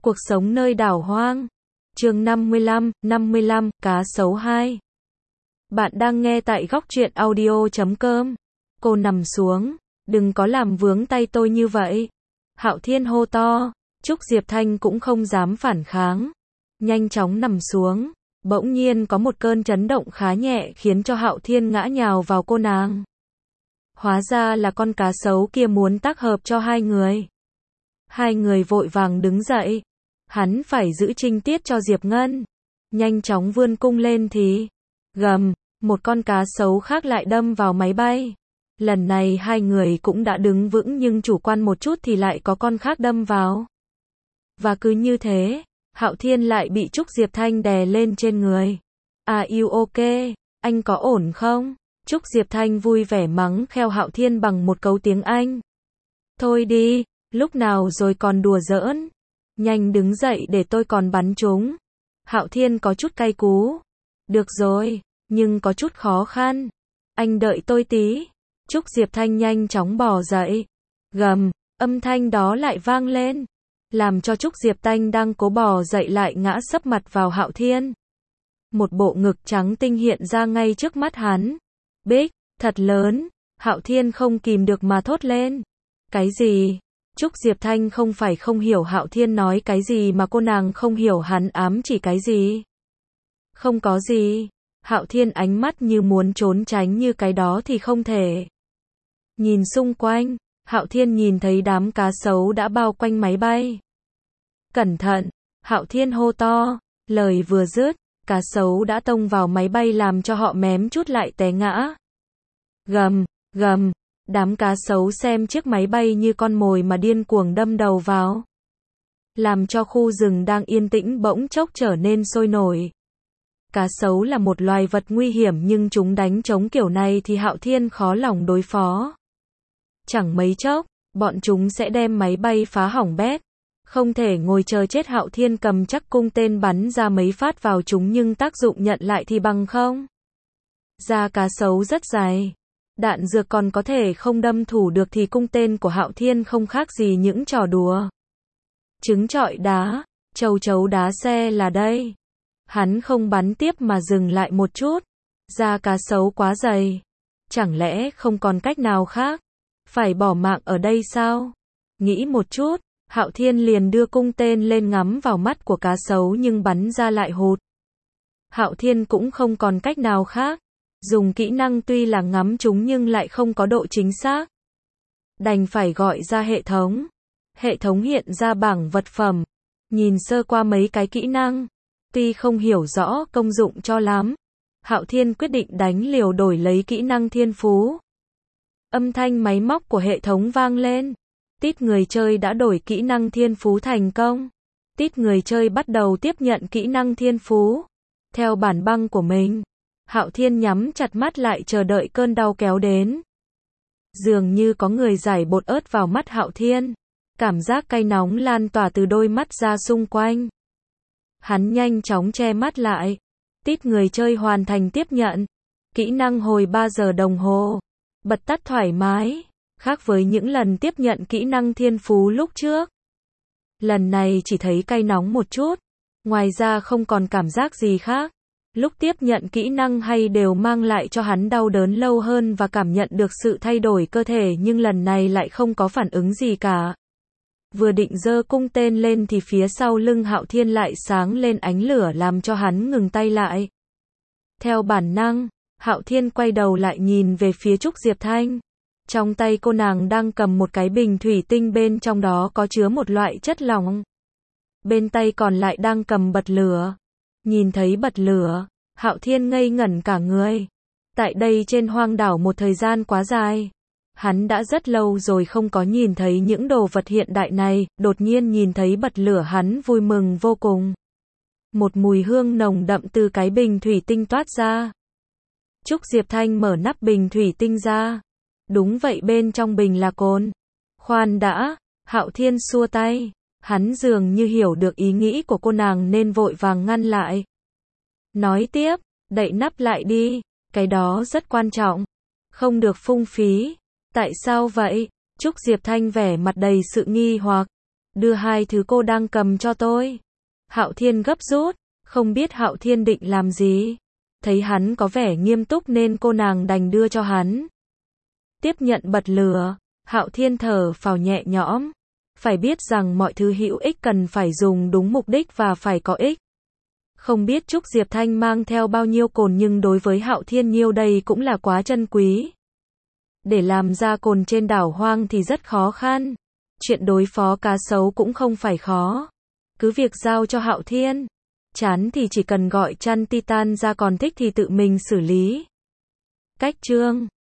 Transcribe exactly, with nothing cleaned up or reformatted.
Cuộc sống nơi đảo hoang. Chương năm mươi lăm, năm mươi lăm, cá sấu hai. Bạn đang nghe tại góc truyện audio chấm com. Cô nằm xuống, đừng có làm vướng tay tôi như vậy. Hạo Thiên hô to, Trúc Diệp Thanh cũng không dám phản kháng. Nhanh chóng nằm xuống, bỗng nhiên có một cơn chấn động khá nhẹ khiến cho Hạo Thiên ngã nhào vào cô nàng. Hóa ra là con cá sấu kia muốn tác hợp cho hai người. Hai người vội vàng đứng dậy. Hắn phải giữ trinh tiết cho Diệp Ngân. Nhanh chóng vươn cung lên thì gầm, một con cá sấu khác lại đâm vào máy bay. Lần này hai người cũng đã đứng vững nhưng chủ quan một chút thì lại có con khác đâm vào. Và cứ như thế, Hạo Thiên lại bị Trúc Diệp Thanh đè lên trên người. Are you okay? Anh có ổn không? Trúc Diệp Thanh vui vẻ mắng kheo Hạo Thiên bằng một câu tiếng Anh. Thôi đi, lúc nào rồi còn đùa giỡn. Nhanh đứng dậy để tôi còn bắn chúng. Hạo Thiên có chút cay cú. Được rồi, nhưng có chút khó khăn. Anh đợi tôi tí. Trúc Diệp Thanh nhanh chóng bò dậy. Gầm, âm thanh đó lại vang lên. Làm cho Trúc Diệp Thanh đang cố bò dậy lại ngã sấp mặt vào Hạo Thiên. Một bộ ngực trắng tinh hiện ra ngay trước mắt hắn. Bích, thật lớn. Hạo Thiên không kìm được mà thốt lên. Cái gì? Trúc Diệp Thanh không phải không hiểu Hạo Thiên nói cái gì mà cô nàng không hiểu hắn ám chỉ cái gì. Không có gì. Hạo Thiên ánh mắt như muốn trốn tránh như cái đó thì không thể. Nhìn xung quanh, Hạo Thiên nhìn thấy đám cá sấu đã bao quanh máy bay. Cẩn thận, Hạo Thiên hô to, lời vừa dứt, cá sấu đã tông vào máy bay làm cho họ mém chút lại té ngã. Gầm, gầm. Đám cá sấu xem chiếc máy bay như con mồi mà điên cuồng đâm đầu vào. Làm cho khu rừng đang yên tĩnh bỗng chốc trở nên sôi nổi. Cá sấu là một loài vật nguy hiểm nhưng chúng đánh trống kiểu này thì Hạo Thiên khó lòng đối phó. Chẳng mấy chốc, bọn chúng sẽ đem máy bay phá hỏng bét. Không thể ngồi chờ chết. Hạo Thiên cầm chắc cung tên bắn ra mấy phát vào chúng nhưng tác dụng nhận lại thì bằng không. Da cá sấu rất dài. Đạn dược còn có thể không đâm thủ được thì cung tên của Hạo Thiên không khác gì những trò đùa. Trứng trọi đá, châu chấu đá xe là đây. Hắn không bắn tiếp mà dừng lại một chút. Da cá sấu quá dày. Chẳng lẽ không còn cách nào khác? Phải bỏ mạng ở đây sao? Nghĩ một chút, Hạo Thiên liền đưa cung tên lên ngắm vào mắt của cá sấu nhưng bắn ra lại hụt. Hạo Thiên cũng không còn cách nào khác. Dùng kỹ năng tuy là ngắm chúng nhưng lại không có độ chính xác. Đành phải gọi ra hệ thống. Hệ thống hiện ra bảng vật phẩm. Nhìn sơ qua mấy cái kỹ năng. Tuy không hiểu rõ công dụng cho lắm. Hạo Thiên quyết định đánh liều đổi lấy kỹ năng thiên phú. Âm thanh máy móc của hệ thống vang lên. Tít người chơi đã đổi kỹ năng thiên phú thành công. Tít người chơi bắt đầu tiếp nhận kỹ năng thiên phú. Theo bản băng của mình. Hạo Thiên nhắm chặt mắt lại chờ đợi cơn đau kéo đến. Dường như có người rải bột ớt vào mắt Hạo Thiên. Cảm giác cay nóng lan tỏa từ đôi mắt ra xung quanh. Hắn nhanh chóng che mắt lại. Tít người chơi hoàn thành tiếp nhận. Kỹ năng hồi ba giờ đồng hồ. Bật tắt thoải mái. Khác với những lần tiếp nhận kỹ năng thiên phú lúc trước. Lần này chỉ thấy cay nóng một chút. Ngoài ra không còn cảm giác gì khác. Lúc tiếp nhận kỹ năng hay đều mang lại cho hắn đau đớn lâu hơn và cảm nhận được sự thay đổi cơ thể nhưng lần này lại không có phản ứng gì cả. Vừa định giơ cung tên lên thì phía sau lưng Hạo Thiên lại sáng lên ánh lửa làm cho hắn ngừng tay lại. Theo bản năng, Hạo Thiên quay đầu lại nhìn về phía Trúc Diệp Thanh. Trong tay cô nàng đang cầm một cái bình thủy tinh bên trong đó có chứa một loại chất lỏng. Bên tay còn lại đang cầm bật lửa. Nhìn thấy bật lửa, Hạo Thiên ngây ngẩn cả người. Tại đây trên hoang đảo một thời gian quá dài. Hắn đã rất lâu rồi không có nhìn thấy những đồ vật hiện đại này, đột nhiên nhìn thấy bật lửa hắn vui mừng vô cùng. Một mùi hương nồng đậm từ cái bình thủy tinh toát ra. Trúc Diệp Thanh mở nắp bình thủy tinh ra. Đúng vậy, bên trong bình là cồn. Khoan đã, Hạo Thiên xua tay. Hắn dường như hiểu được ý nghĩ của cô nàng nên vội vàng ngăn lại. Nói tiếp, đậy nắp lại đi, cái đó rất quan trọng. Không được phung phí. Tại sao vậy? Trúc Diệp Thanh vẻ mặt đầy sự nghi hoặc. đưa hai thứ cô đang cầm cho tôi. Hạo Thiên gấp rút, không biết Hạo Thiên định làm gì. Thấy hắn có vẻ nghiêm túc nên cô nàng đành đưa cho hắn. Tiếp nhận bật lửa, Hạo Thiên thở phào nhẹ nhõm. Phải biết rằng mọi thứ hữu ích cần phải dùng đúng mục đích và phải có ích. Không biết Trúc Diệp Thanh mang theo bao nhiêu cồn nhưng đối với Hạo Thiên nhiêu đây cũng là quá chân quý. Để làm ra cồn trên đảo hoang thì rất khó khăn. Chuyện đối phó cá sấu cũng không phải khó. Cứ việc giao cho Hạo Thiên. Chán thì chỉ cần gọi chăn Titan ra, còn thích thì tự mình xử lý. Cách chương